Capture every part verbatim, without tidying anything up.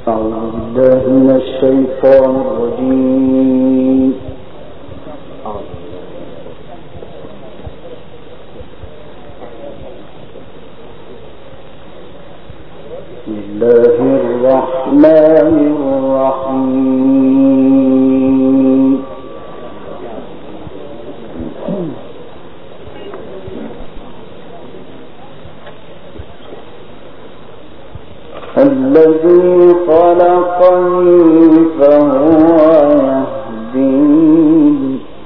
الشيطان الرجيم. بسم الله الرحمن الرحيم. الذي خلقني فهو يهدين.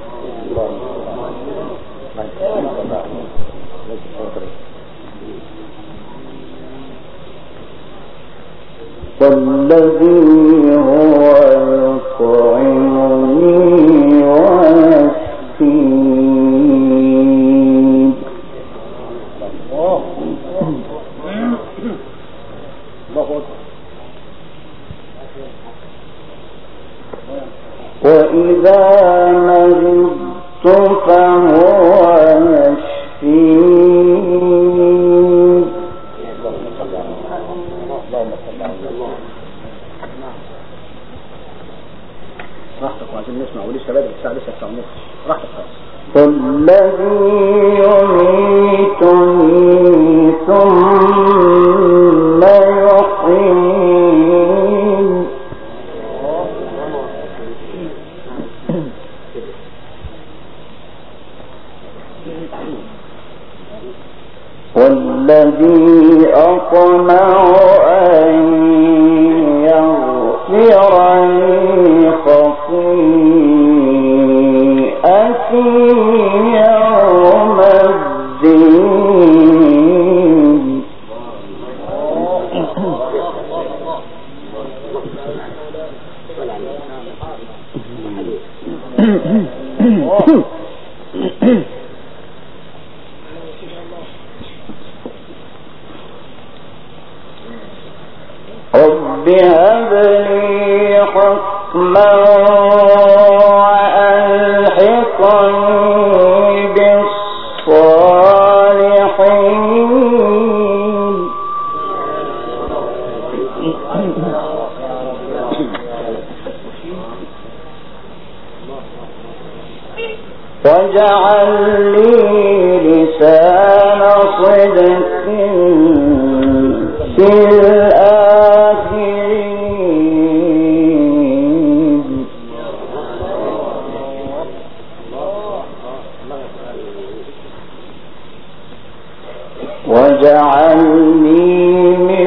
والذي هو يطعمني ويسقين. وإذا مرضت فهو يشفين. راحتك وعايزين نسمع ولسه بدري الساعة لسه تسعة ونص. راحتك خالص. والذي يميتني ثم يحيين. والذي أطمع أن يغفر لي خطيئتي يوم الدين. رب هب لي حكما وألحقني بالصالحين. واجعل لي لسان صدق في الآخرين. واجعلني من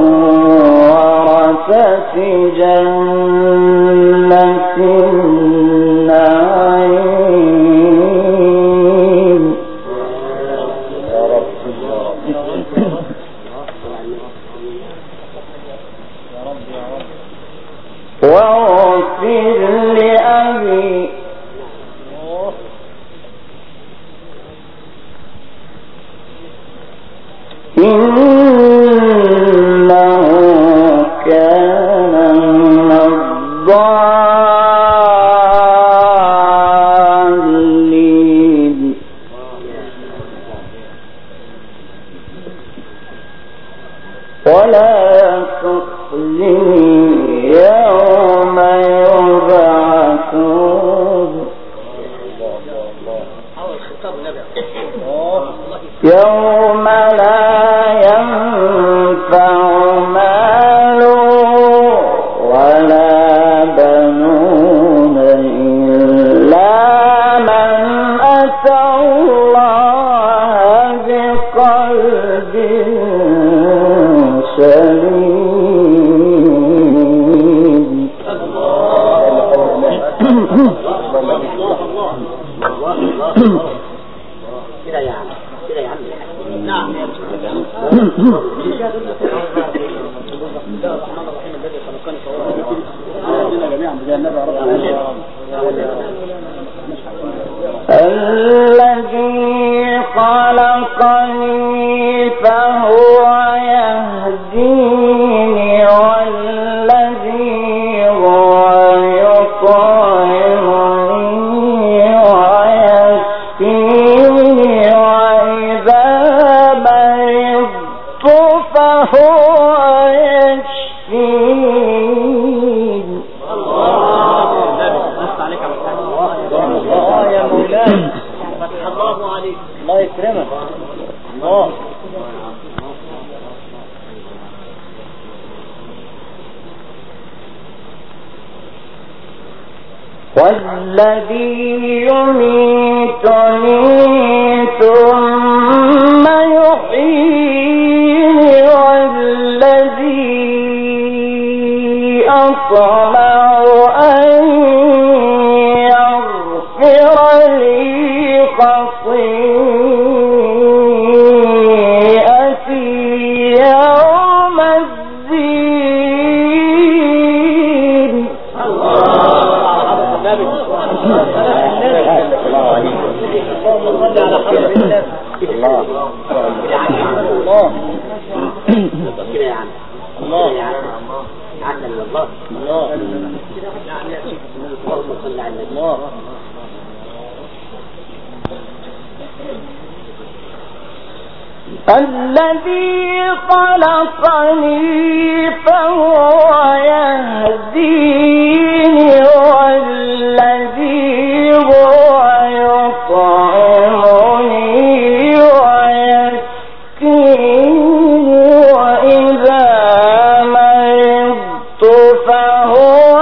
ورثة جنة النعيم. واغفر لأبي إنه كان من الضالين. ولا تخزني يوم يبعثون. يوم لا ينفع مال ولا بنون إلا من أتى الله بقلب سليم. كده يا عم كده يا عم. نعم يا بسم الله الرحمن الرحيم. الذي خلقني فهو يهدين. جميعا بجاه النبي رب العالمين. الذي خلقني فهو يهديني. والذي هو يطعمني ويسقيني. وإذا مرضت فهو يشفين. والذي يميتني ثم يحييني والذي أطمع أن يغفر لي خطيئتي يوم الدين. الذي خلقني فهو يهديني والذي هو يطعمني ويسقيني وإذا مرضت فهو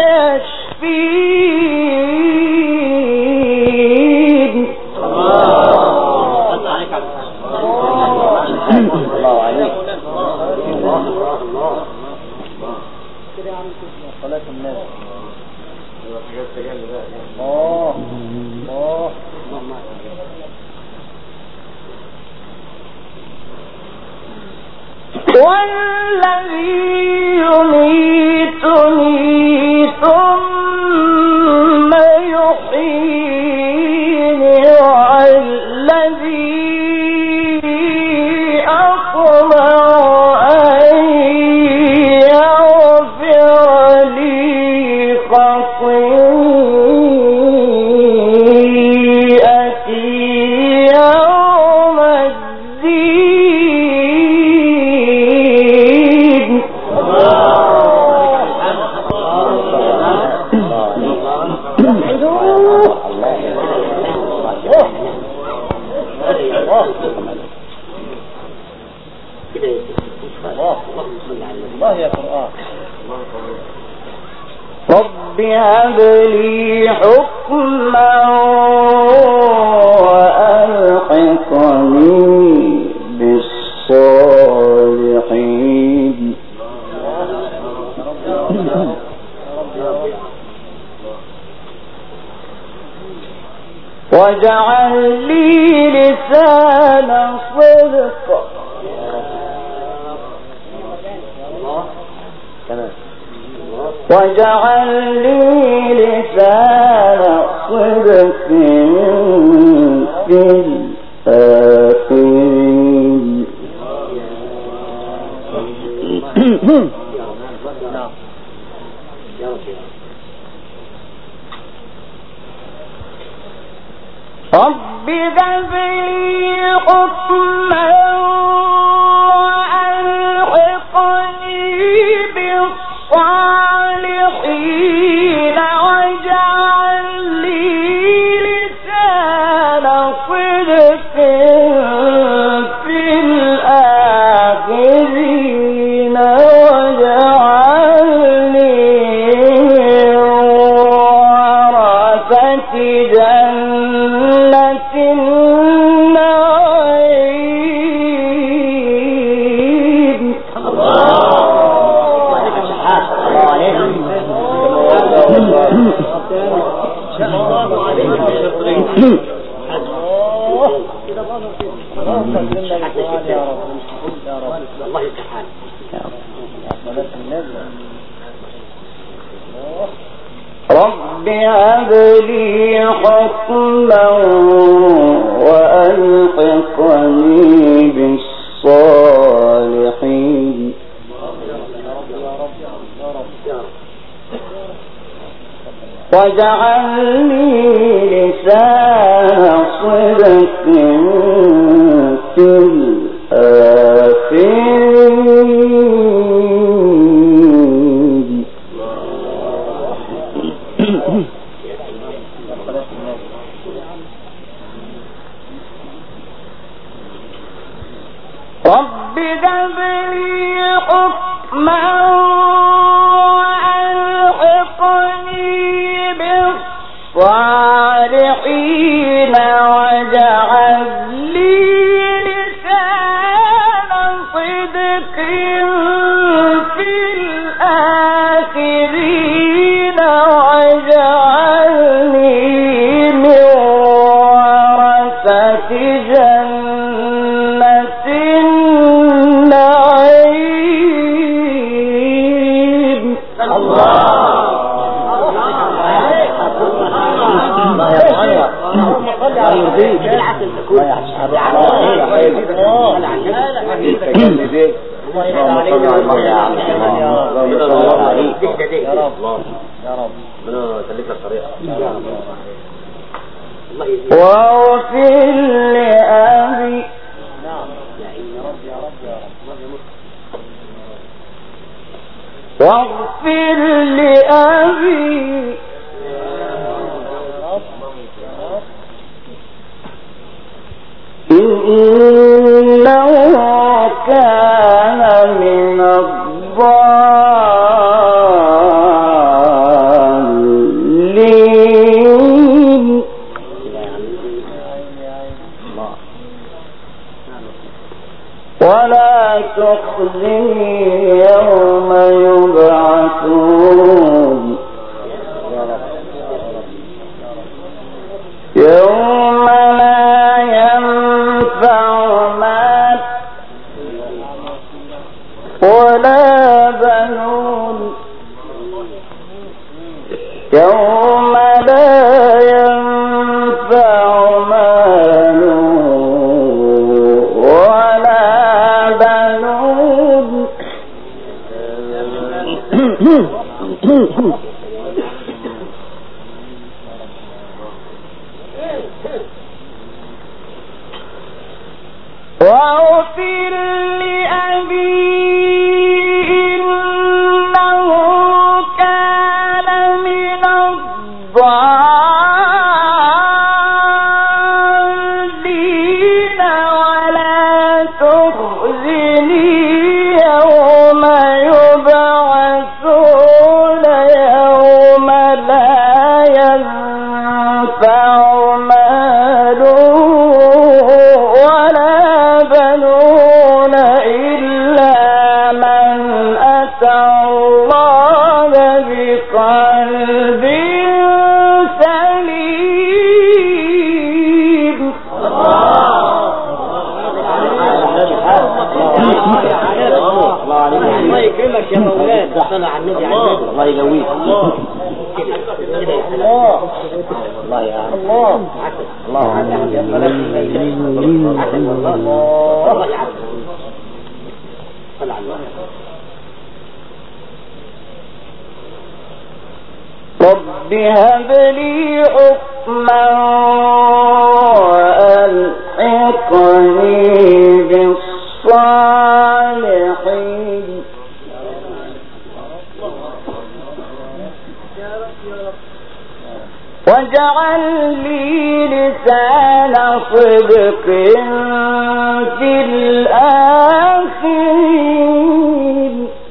يشفيني. الله عليك. صلاة الناس. الله الله. والذي يميتني ثم يحييني والذي رب هب لي حكما وألحقني بالصالحين. واجعل لي لسان صدق واجعل لي لسان صدق في الآخرين. رب هب لي حكما وألحقني بالصالحين واجعل لي لسان صدق في الآخرين واجعلني ورثة جنة النعيم. رب هب لي حكما وألحقني بالصالحين. واجعلني لسان صدق في الآخرين. رب هب لي حكما وألحقني بالصالحين الله يا اللهم صل على يرضيك العسل تكون الله يحفظك يا رب يا رب ربنا يخليك الطريقه واغفر لأبي نعم يا رب يا رب يا رب واغفر لأبي إنه كان من الضالين ولا تخزني يوم يبعثون يوم لا ينفع مال ولا بنون يوم لا ينفع مال ولا بنون واغفر لأبي إنه كان من الضالين ولا تخزني يوم يبعثون يوم لا ينفع مال إلا من أتى الله بقلب سليم الله يكرمك يا مولانا صلى على النبي الله يقويك الله الله يا الله الله يا الله صلى على الله رب هب لي حكما وألحقني بالصالحين واجعل لي لسان صدق في الآخرين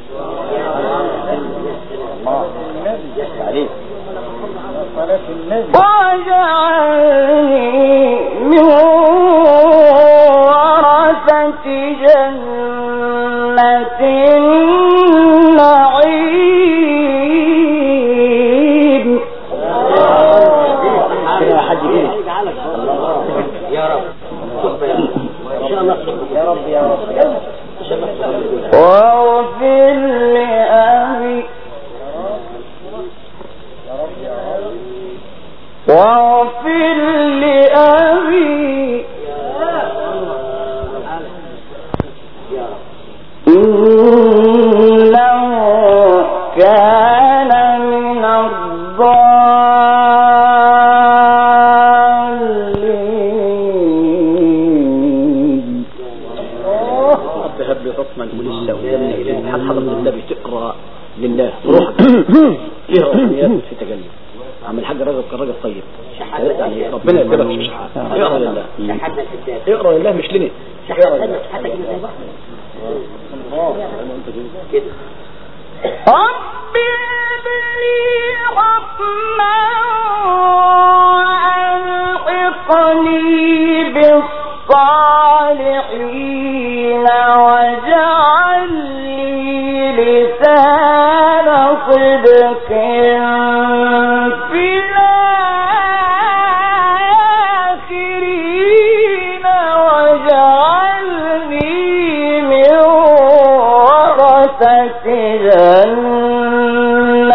واجعلني من ورثة جنة النعيم يا رب ان شاء الله يا رب يا رب واغفر لأبي واغفر لأبي إنه كان من الضالين رب هب لي حكما ولله ويمنى هل حضرت النبي تقرأ لله روحك اقرأ في تجلي عم الحاج رجل كان راجل طيب يعني ربنا يكتبك مش حاجه اقرا لله اقرا لله مش لنا اقرا لله رب هب لي حكما وألحقني بالصالحين واجعل لي لسان صدق في الآخرين واجعلني من ورثة جنة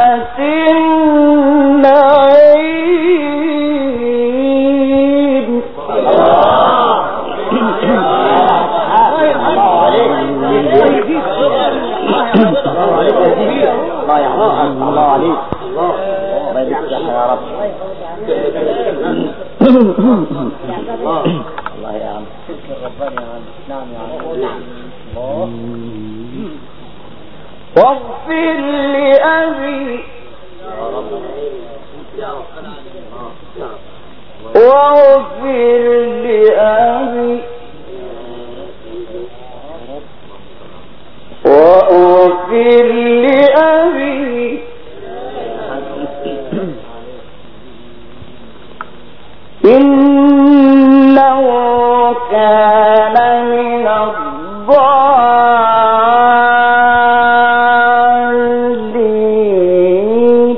الله عليك يا سيدي. الله يحفظك. الله عليك. الله الله يبارك يا رب. الله الله يا عم. ربنا يا عم. نعم يا عم. نعم. واغفر لأبي واغفر لأبي واغفر لأبي إنه كان من الضالين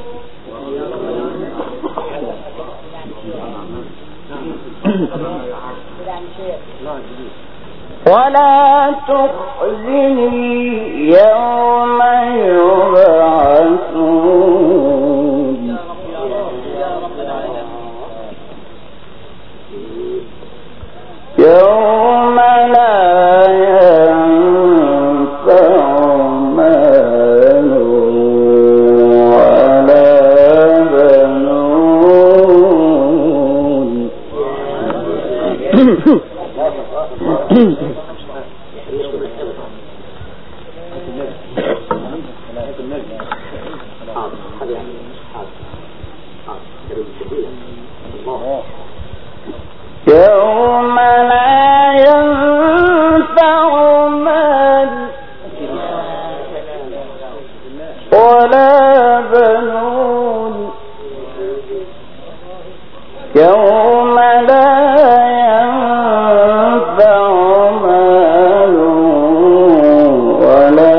ولا تخزني يوم يبعثون يوم لا ينفع مال ولا بنون يوم لا ينفع مال ولا بنون يوم لا ينفع مال ولا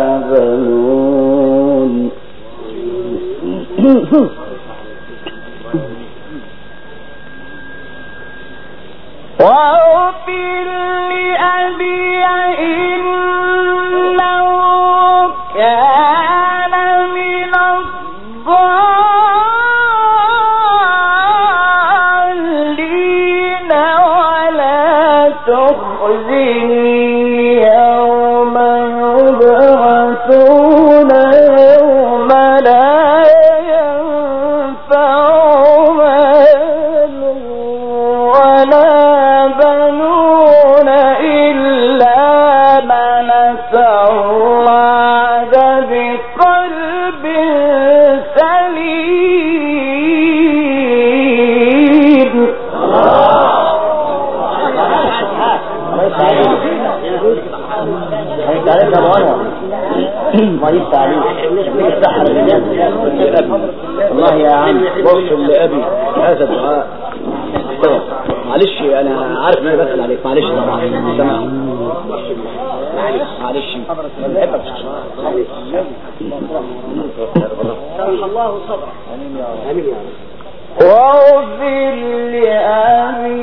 بنون واغفر لأبي إنه كان من الضالين ولا تخزني يوم يبعثون يوم لا ينفع مال ولا بنون إلا من أتى الله بقلب سليم. الله يا عم واغفر لأبي هذا الدعاء. معلش انا عارف ان انا بسأل عليك. معلش طبعا سمع. معلش بحبك. الله صبر. امين يا رب. امين يا رب. واغفر لأبي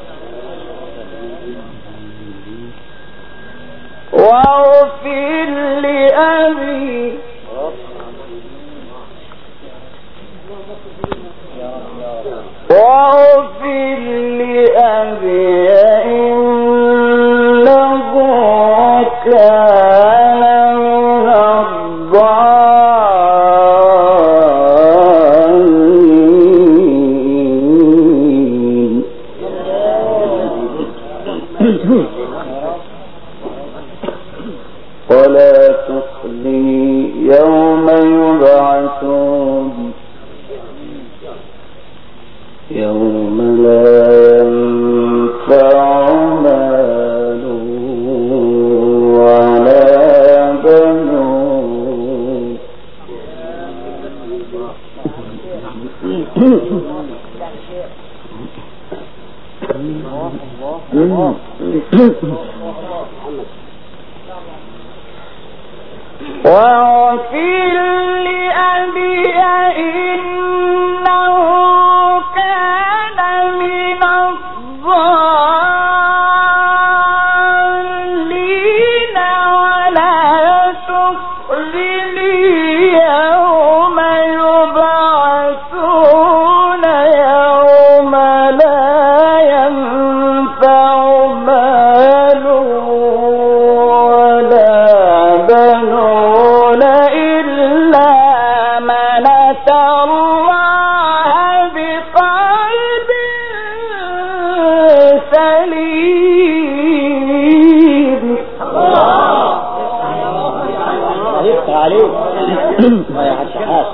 واغفر لأبي واغفر لأبي إنه كان من الضالين ولا تخزني يوم يبعثون يوم لا ينفع مال ولا بنون واغفر لأبي إنه كان من الضالين ولا تخزني يوم يبعثون يوم لا ينفع مال ولا بنون الله بقلب سليم. عليك عليك ما يا حاج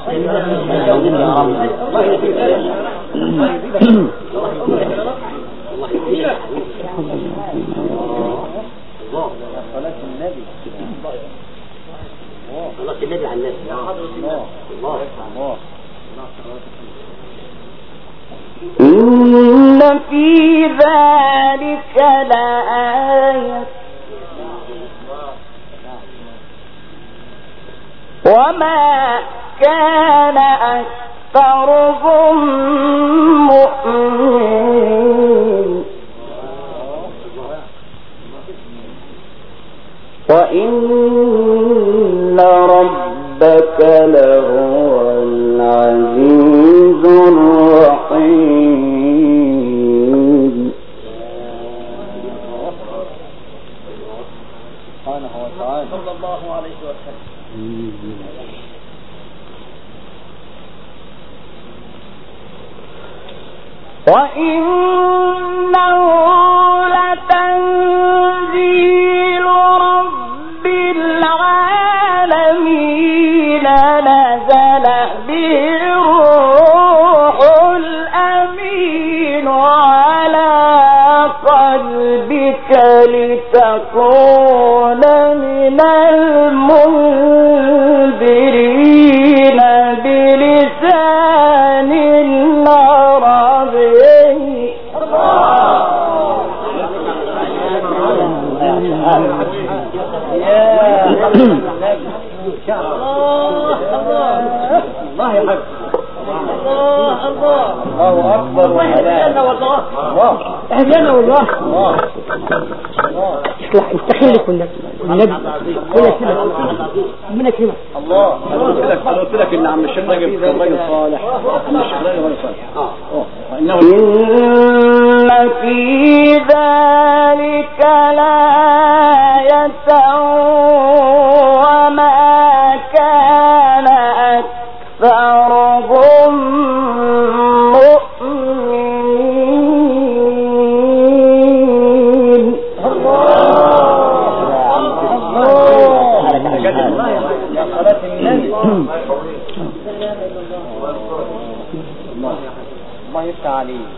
صلاة النبي على الناس. الله الله. إن في ذلك لآية وما كان أكثرهم مؤمنين وإن ربك لهو العزيز الرحيم. سبحانه وتعالى صلى الله عليه وسلم. وإنه لتنزيل رب العالمين نزل به الروح الأمين على قلبك لتكون من المنذرين بلسان عربي. الله يا حبيبي. الله الله الله أكبر. اهدنا والله. اهدنا والله. مستحيل يكون النبي النبي ولا كلمة من كلمة. الله انا قلت لك انا قلت لك ان عم الشيخ راجل راجل صالح. عم الشيخ راجل صالح. اه وانه إن في ذلك لآية وما كان أكثرهم مؤمنين. يا صلاة النبي. الله يفتح عليك.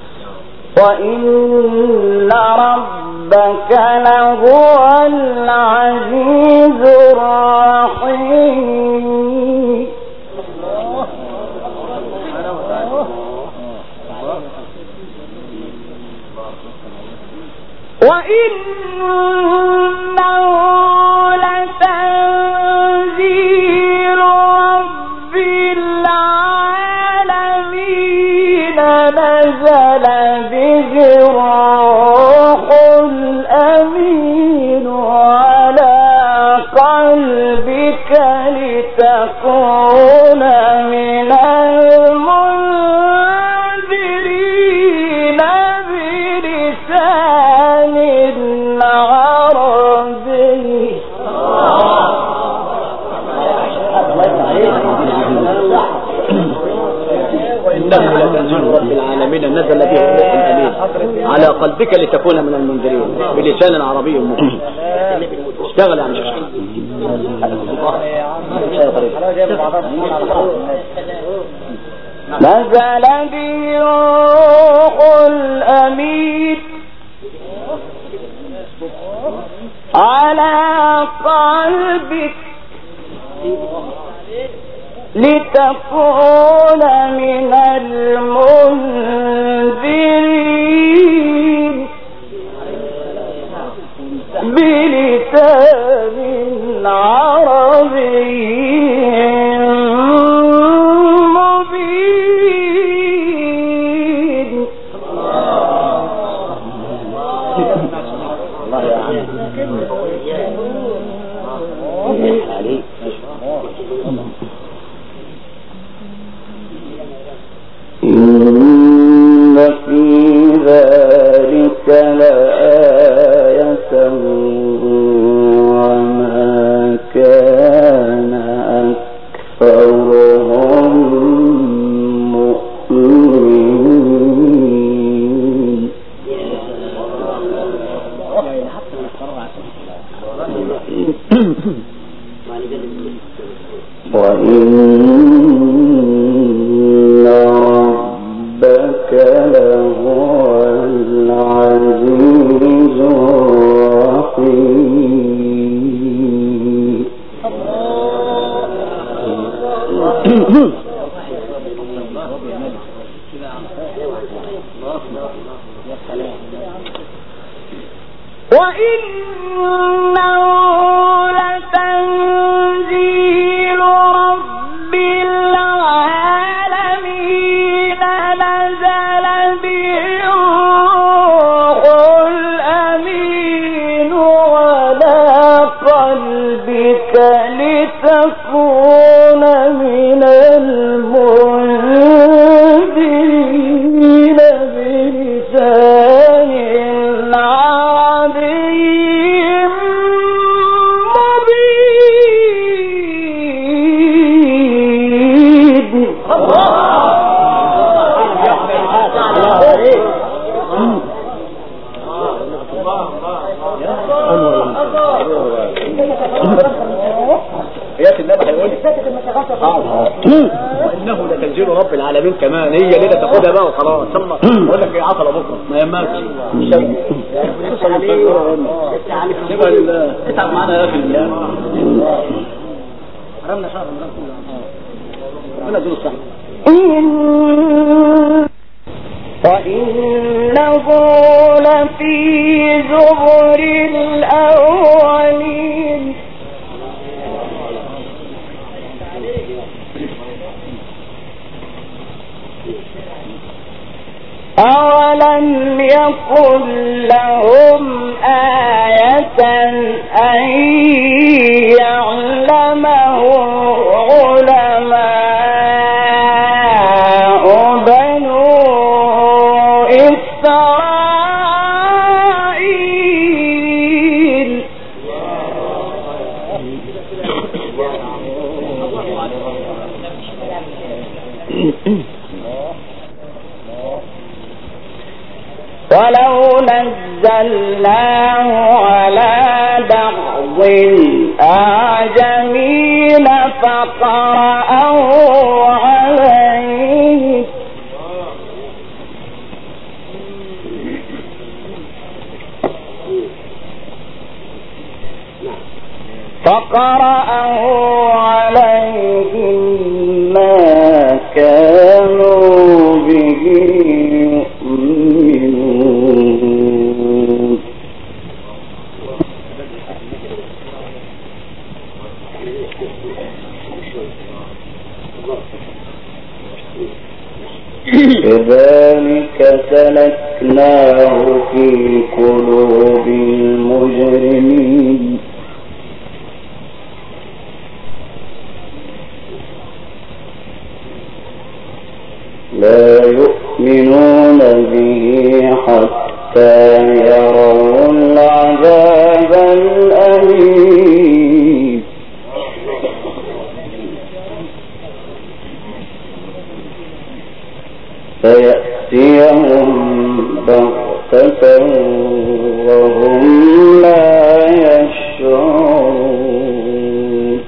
وإن ربك لهو العزيز الرحيم. وإنه لتنزيل رب العالمين نزل به الروح الأمين على قلبك لتكون من المنذرين بلسان عربي. وإنه لتنزيل رب العالمين نزل به الروح الأمين على قلبك لتكون من المنذرين بلسان عربي مبين. اشتغل يا عم شيخ. نزل به الروح الأمين على قلبك لتكون من المنذرين بلسان عربي مبين. الله يا عم. عليك. إن في ذلك لآية وما كان أكثرهم وإن ربك لهو العزيز الرحيم. وإنه لتنزيل رب العالمين نزل به الروح الأمين على قلبك لتكون من المنذرين بلسان وإنه لتنزيل رب العالمين كمان. هي ليلة تاخدها بقى وخلاص. ثم اقول لك ايه عطله بكره ما يهمكش. سيبها لله. اتعب معانا يا اخي الله. حرمنا شهر رمضان كله. ربنا يديله الصحة. وإنه لفي زبر الأولين أولم يكن لهم آية أن يعلمه علماء بنو إسرائيل. ولو نزلناه على بعض الأعجمين فقرأه عليه فقرأه عليهم ما كانوا به يؤمنون. كذلك سلكناه في قلوب المجرمين لا يؤمنون به حتى يروا العذاب الأليم. فيأتيهم بغتة وهم لا يشعرون.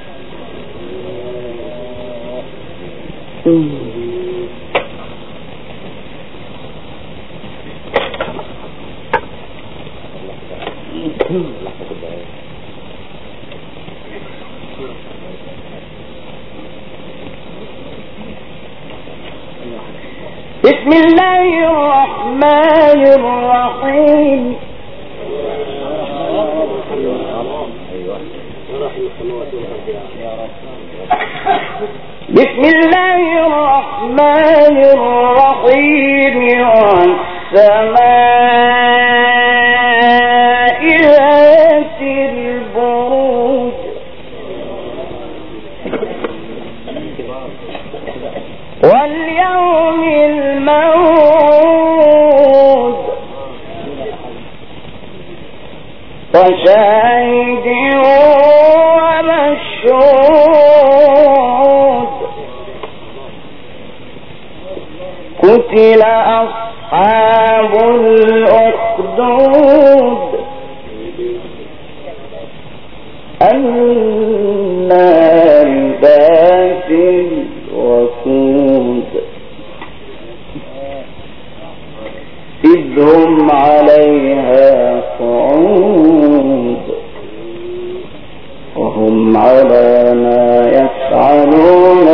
بسم الله الرحمن الرحيم. بسم الله الرحمن الرحيم. والسماء ذات البروج واليوم الموعود وشاهد ومشهود. قتل أصحاب الأخدود النار ويجعلون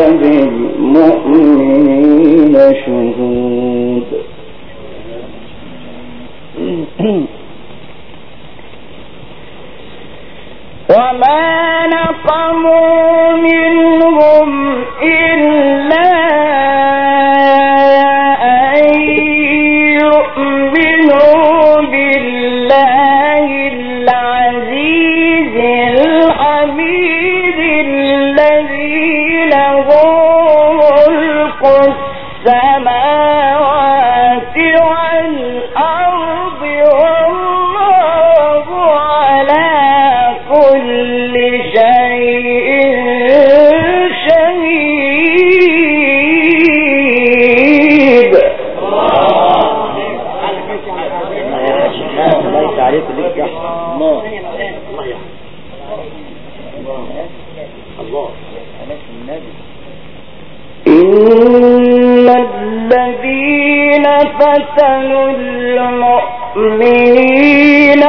بالمؤمنين شهود وما نقموا منهم إلا أن يؤمنوا بالله العزيز الحميد الذي له ملك السماوات والأرض والله على كل شيء شهيد. الله عليك لك الله الله إن الذين فتنوا المؤمنين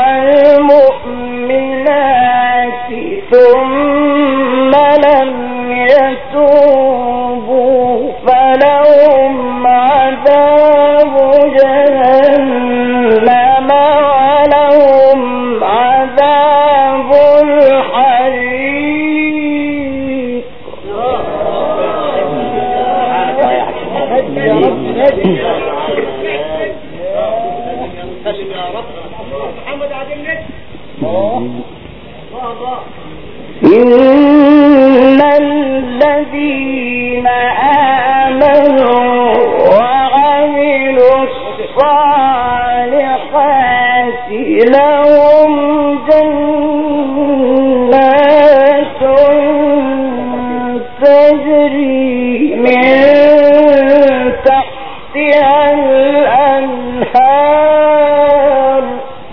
والمؤمنات ثم لم يتوبوا فلهم عذاب جهنم ولهم عذاب الحريق. إن الذين آمنوا وعملوا الصالحات لهم جنات تجري من تحتها الأنهار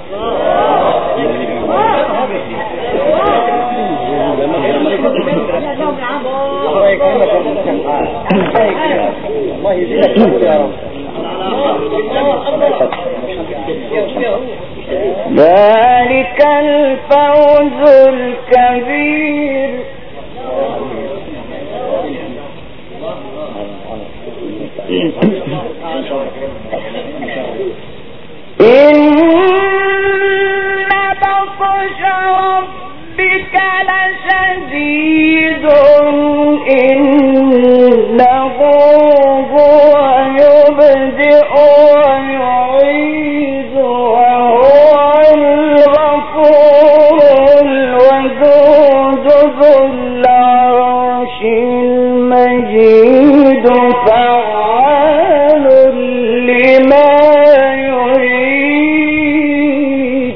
الله يجزيك يا رب. ذلك الفوز الكبير. إن بطش ربك لشديد إنه هو يبدئ ويعيد وهو الغفور الودود ذو العرش المجيد فعال لما يريد.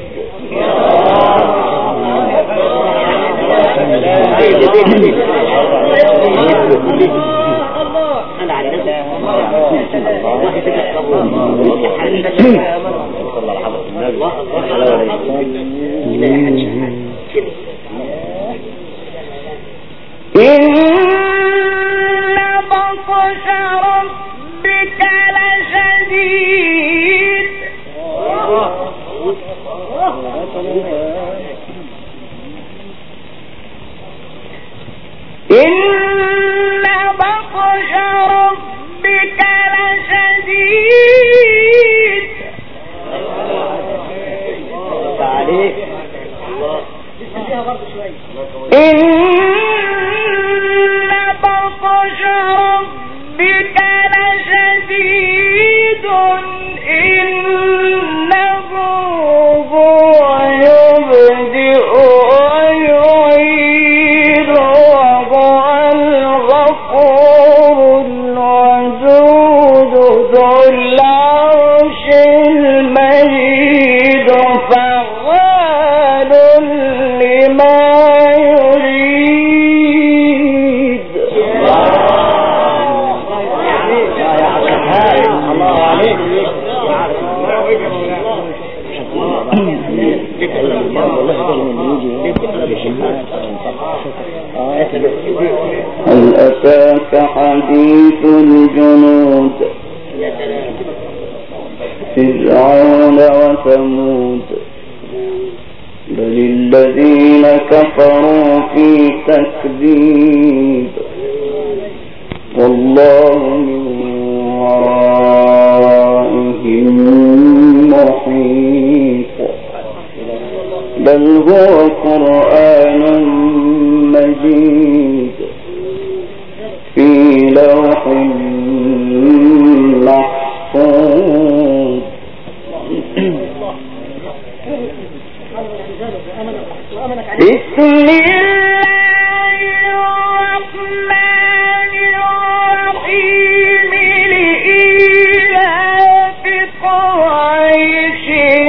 إن بطش ربك لشديد إن بطش ربك لشديد. إن بطش ربك لشديد إنه هو يبدئ ويعيد وهو الغفور الودود ذو العرش المجيد فعال لما يريد. هل أتاك حديث الجنود فرعون وثمود بل الذين كفروا في تكذيب لوح محفوظ. بسم الله الرحمن الرحيم. لإيلاف قريش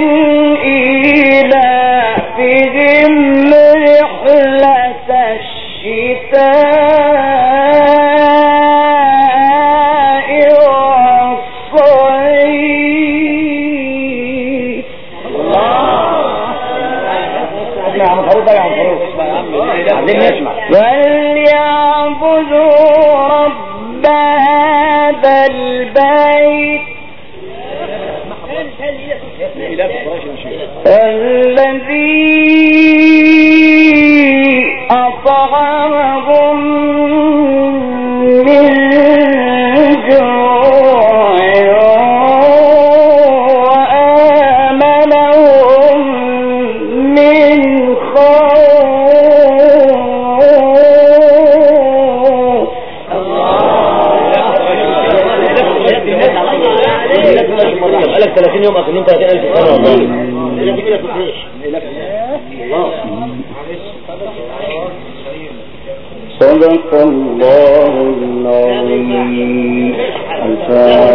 إيلافهم رحلة الشتاء والصيف. فليعبدوا رب هذا البيت الذي أطعمهم من جوع وآمنهم من خوف. بقالك ثلاثين يوم أكلين ثلاثين ألف سنة صدق الله العظيم.